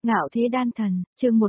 Ngạo thế đan thần, chương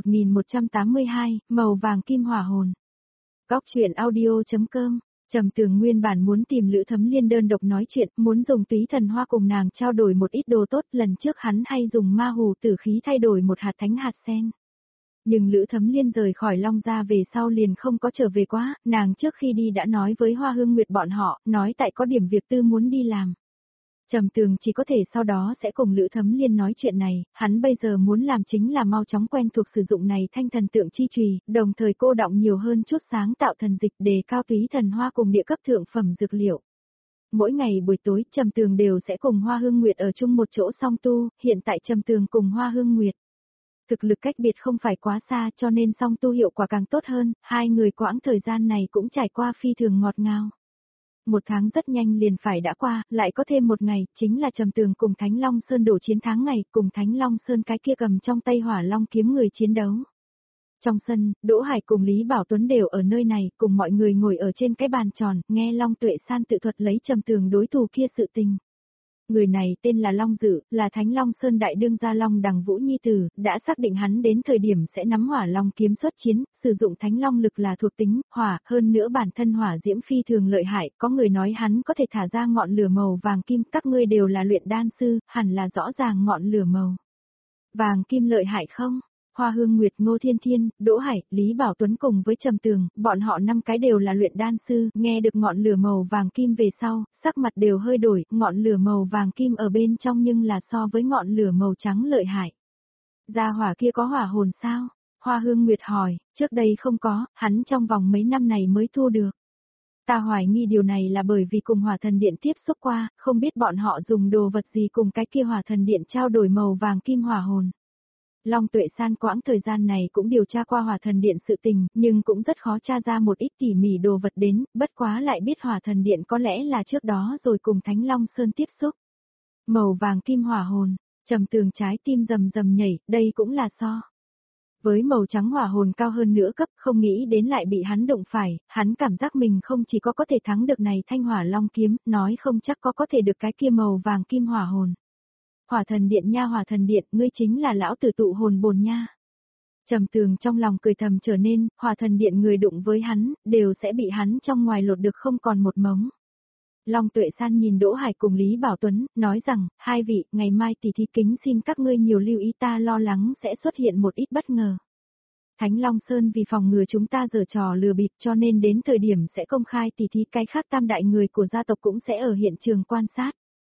1182, màu vàng kim hỏa hồn. Góc truyện audio.com. Trầm Tường nguyên bản muốn tìm Lữ Thấm Liên đơn độc nói chuyện, muốn dùng túy thần hoa cùng nàng trao đổi một ít đồ tốt, lần trước hắn hay dùng ma hù tử khí thay đổi một hạt thánh hạt sen. Nhưng Lữ Thấm Liên rời khỏi Long Gia về sau liền không có trở về quá, nàng trước khi đi đã nói với Hoa Hương Nguyệt bọn họ, nói tại có điểm việc tư muốn đi làm. Trầm Tường chỉ có thể sau đó sẽ cùng Lữ Thấm Liên nói chuyện này, hắn bây giờ muốn làm chính là mau chóng quen thuộc sử dụng này thanh thần tượng chi chùy, đồng thời cô đọng nhiều hơn chút sáng tạo thần dịch đề cao túy thần hoa cùng địa cấp thượng phẩm dược liệu. Mỗi ngày buổi tối Trầm Tường đều sẽ cùng Hoa Hương Nguyệt ở chung một chỗ song tu, hiện tại Trầm Tường cùng Hoa Hương Nguyệt. Thực lực cách biệt không phải quá xa cho nên song tu hiệu quả càng tốt hơn, hai người quãng thời gian này cũng trải qua phi thường ngọt ngào. Một tháng rất nhanh liền phải đã qua, lại có thêm một ngày, chính là Trầm Tường cùng Thánh Long Sơn đổ chiến thắng ngày, cùng Thánh Long Sơn cái kia cầm trong tay hỏa long kiếm người chiến đấu. Trong sân, Đỗ Hải cùng Lý Bảo Tuấn đều ở nơi này, cùng mọi người ngồi ở trên cái bàn tròn, nghe Long Tuệ San tự thuật lấy Trầm Tường đối thủ kia sự tình. Người này tên là Long Dự, là Thánh Long Sơn đại đương gia Long Đằng Vũ Nhi Tử, đã xác định hắn đến thời điểm sẽ nắm hỏa long kiếm xuất chiến, sử dụng Thánh Long lực là thuộc tính, hỏa, hơn nữa bản thân hỏa diễm phi thường lợi hại, có người nói hắn có thể thả ra ngọn lửa màu vàng kim, các ngươi đều là luyện đan sư, hẳn là rõ ràng ngọn lửa màu vàng kim lợi hại không? Hoa Hương Nguyệt, Ngô Thiên Thiên, Đỗ Hải, Lý Bảo Tuấn cùng với Trầm Tường, bọn họ 5 cái đều là luyện đan sư, nghe được ngọn lửa màu vàng kim về sau, sắc mặt đều hơi đổi, ngọn lửa màu vàng kim ở bên trong nhưng là so với ngọn lửa màu trắng lợi hại. Gia hỏa kia có hỏa hồn sao? Hoa Hương Nguyệt hỏi, trước đây không có, hắn trong vòng mấy năm này mới thu được. Ta hoài nghi điều này là bởi vì cùng hỏa thần điện tiếp xúc qua, không biết bọn họ dùng đồ vật gì cùng cái kia hỏa thần điện trao đổi màu vàng kim hỏa hồn. Long Tuệ San quãng thời gian này cũng điều tra qua hỏa thần điện sự tình, nhưng cũng rất khó tra ra một ít tỉ mỉ đồ vật đến, bất quá lại biết hỏa thần điện có lẽ là trước đó rồi cùng Thánh Long Sơn tiếp xúc. Màu vàng kim hỏa hồn, Trầm Tường trái tim rầm rầm nhảy, đây cũng là so. Với màu trắng hỏa hồn cao hơn nữa cấp, không nghĩ đến lại bị hắn đụng phải, hắn cảm giác mình không chỉ có thể thắng được này thanh hỏa long kiếm, nói không chắc có thể được cái kia màu vàng kim hỏa hồn. Hỏa thần điện nha, hỏa thần điện, ngươi chính là lão tử tụ hồn bồn nha. Trầm Tường trong lòng cười thầm, trở nên, hỏa thần điện người đụng với hắn, đều sẽ bị hắn trong ngoài lột được không còn một mống. Long Tuệ San nhìn Đỗ Hải cùng Lý Bảo Tuấn, nói rằng, hai vị, ngày mai tỷ thí kính xin các ngươi nhiều lưu ý, ta lo lắng sẽ xuất hiện một ít bất ngờ. Thánh Long Sơn vì phòng ngừa chúng ta giở trò lừa bịp cho nên đến thời điểm sẽ công khai tỷ thí, cái khác tam đại người của gia tộc cũng sẽ ở hiện trường quan sát.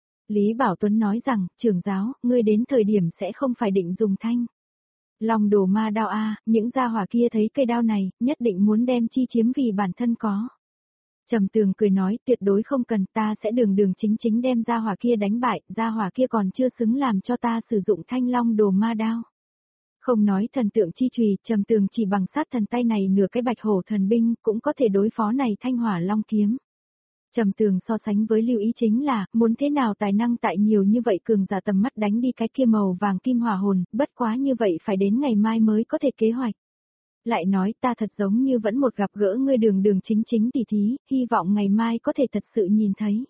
Lý Bảo Tuấn nói rằng, trưởng giáo, ngươi đến thời điểm sẽ không phải định dùng thanh Long đồ ma đao a, những gia hỏa kia thấy cây đao này, nhất định muốn đem chi chiếm vì bản thân có. Trầm Tường cười nói, tuyệt đối không cần, ta sẽ đường đường chính chính đem gia hỏa kia đánh bại, gia hỏa kia còn chưa xứng làm cho ta sử dụng thanh long đồ ma đao. Không nói thần tượng chi chùy, Trầm Tường chỉ bằng sát thần tay này nửa cái bạch hổ thần binh, cũng có thể đối phó này thanh hỏa long kiếm. Trầm Tường so sánh với lưu ý chính là, muốn thế nào tài năng tại nhiều như vậy cường giả tầm mắt đánh đi cái kia màu vàng kim hỏa hồn, bất quá như vậy phải đến ngày mai mới có thể kế hoạch. Lại nói ta thật giống như vẫn một gặp gỡ ngươi đường đường chính chính tỷ thí, hy vọng ngày mai có thể thật sự nhìn thấy.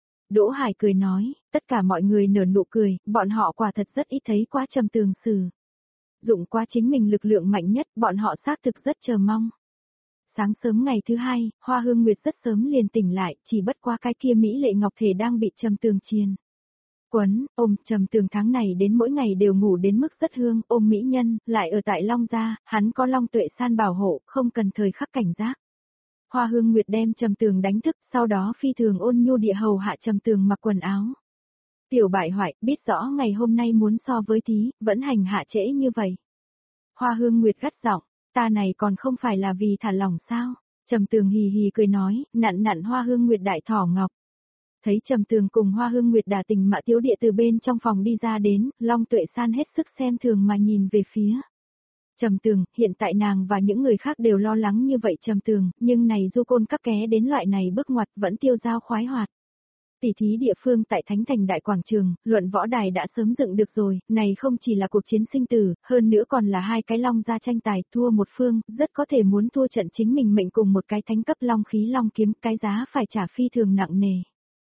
Đỗ Hải cười nói, tất cả mọi người nở nụ cười, bọn họ quả thật rất ít thấy qua Trầm Tường sử dụng qua chính mình lực lượng mạnh nhất, bọn họ xác thực rất chờ mong. Sáng sớm ngày thứ hai, Hoa Hương Nguyệt rất sớm liền tỉnh lại, chỉ bất qua cái kia Mỹ Lệ Ngọc Thể đang bị Trầm Tường chiên quấn, ôm. Trầm Tường tháng này đến mỗi ngày đều ngủ đến mức rất hương, ôm mỹ nhân, lại ở tại Long Gia, hắn có Long Tuệ San bảo hộ, không cần thời khắc cảnh giác. Hoa Hương Nguyệt đem Trầm Tường đánh thức, sau đó phi thường ôn nhu địa hầu hạ Trầm Tường mặc quần áo. Tiểu bại hoại, biết rõ ngày hôm nay muốn so với thí, vẫn hành hạ trễ như vậy. Hoa Hương Nguyệt gắt giọng, ta này còn không phải là vì thả lỏng sao? Trầm Tường hì hì cười nói, nặn nặn Hoa Hương Nguyệt đại thỏ ngọc. Thấy Trầm Tường cùng Hoa Hương Nguyệt đả tình mạ tiếu địa từ bên trong phòng đi ra đến, Long Tuệ San hết sức xem thường mà nhìn về phía Trầm Tường, hiện tại nàng và những người khác đều lo lắng như vậy Trầm Tường, nhưng này du côn các ké đến loại này bước ngoặt vẫn tiêu dao khoái hoạt. Tỷ thí địa phương tại Thánh Thành Đại Quảng Trường, luận võ đài đã sớm dựng được rồi, này không chỉ là cuộc chiến sinh tử, hơn nữa còn là hai cái long gia tranh tài, thua một phương, rất có thể muốn thua trận chính mình mệnh cùng một cái thánh cấp long khí long kiếm, cái giá phải trả phi thường nặng nề.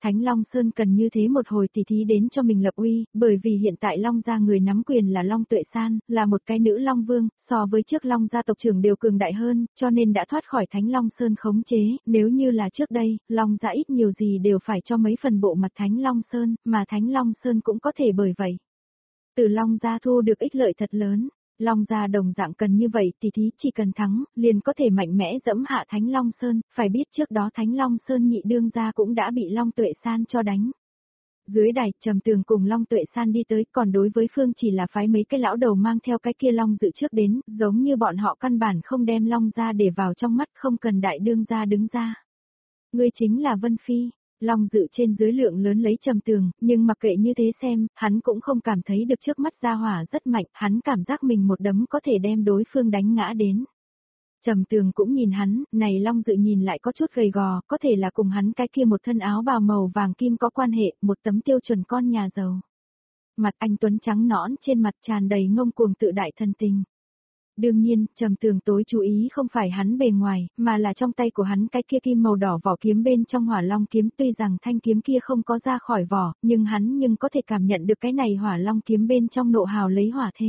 Thánh Long Sơn cần như thế một hồi tỉ thí đến cho mình lập uy, bởi vì hiện tại Long gia người nắm quyền là Long Tuệ San, là một cái nữ Long Vương, so với trước Long gia tộc trưởng đều cường đại hơn, cho nên đã thoát khỏi Thánh Long Sơn khống chế, nếu như là trước đây, Long gia ít nhiều gì đều phải cho mấy phần bộ mặt Thánh Long Sơn, mà Thánh Long Sơn cũng có thể bởi vậy. Từ Long gia thu được ích lợi thật lớn. Long gia đồng dạng cần như vậy, tỷ thí chỉ cần thắng, liền có thể mạnh mẽ dẫm hạ Thánh Long Sơn, phải biết trước đó Thánh Long Sơn nhị đương gia cũng đã bị Long Tuệ San cho đánh. Dưới đài, Trầm Tường cùng Long Tuệ San đi tới, còn đối với phương chỉ là phái mấy cái lão đầu mang theo cái kia Long Dự trước đến, giống như bọn họ căn bản không đem Long gia để vào trong mắt, không cần đại đương gia đứng ra. Ngươi chính là Vân Phi. Long Dự trên dưới lượng lớn lấy Trầm Tường, nhưng mặc kệ như thế xem, hắn cũng không cảm thấy được trước mắt gia hỏa rất mạnh, hắn cảm giác mình một đấm có thể đem đối phương đánh ngã đến. Trầm Tường cũng nhìn hắn, này Long Dự nhìn lại có chút gầy gò, có thể là cùng hắn cái kia một thân áo bào màu vàng kim có quan hệ, một tấm tiêu chuẩn con nhà giàu. Mặt anh tuấn trắng nõn, trên mặt tràn đầy ngông cuồng tự đại thân tình. Đương nhiên, Trầm Tường tối chú ý không phải hắn bề ngoài, mà là trong tay của hắn cái kia kim màu đỏ vỏ kiếm bên trong Hỏa Long kiếm, tuy rằng thanh kiếm kia không có ra khỏi vỏ, nhưng hắn có thể cảm nhận được cái này Hỏa Long kiếm bên trong nộ hào lấy hỏa thế.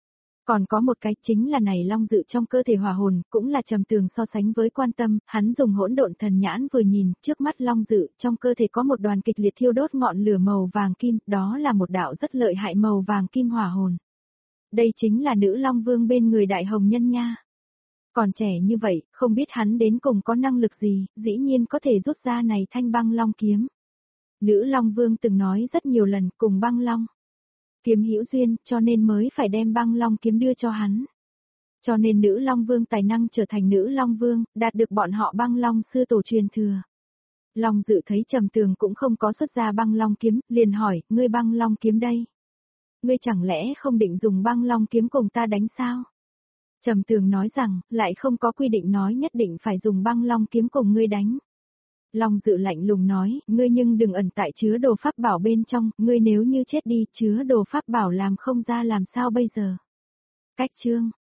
Còn có một cái chính là này Long Dự trong cơ thể hỏa hồn, cũng là Trầm Tường so sánh với quan tâm, hắn dùng hỗn độn thần nhãn vừa nhìn, trước mắt Long Dự, trong cơ thể có một đoàn kịch liệt thiêu đốt ngọn lửa màu vàng kim, đó là một đạo rất lợi hại màu vàng kim hỏa hồn. Đây chính là nữ Long Vương bên người đại hồng nhân nha. Còn trẻ như vậy, không biết hắn đến cùng có năng lực gì, dĩ nhiên có thể rút ra này thanh băng long kiếm. Nữ Long Vương từng nói rất nhiều lần cùng băng long kiếm hữu duyên, cho nên mới phải đem băng long kiếm đưa cho hắn. Cho nên nữ Long Vương tài năng trở thành nữ Long Vương, đạt được bọn họ băng long sư tổ truyền thừa. Long Dự thấy Trầm Tường cũng không có xuất ra băng long kiếm, liền hỏi, ngươi băng long kiếm đây? Ngươi chẳng lẽ không định dùng băng long kiếm cùng ta đánh sao? Trầm Tường nói rằng, lại không có quy định nói nhất định phải dùng băng long kiếm cùng ngươi đánh. Long Dự lạnh lùng nói, ngươi nhưng đừng ẩn tại chứa đồ pháp bảo bên trong, ngươi nếu như chết đi, chứa đồ pháp bảo làm không ra làm sao bây giờ? Cách chương.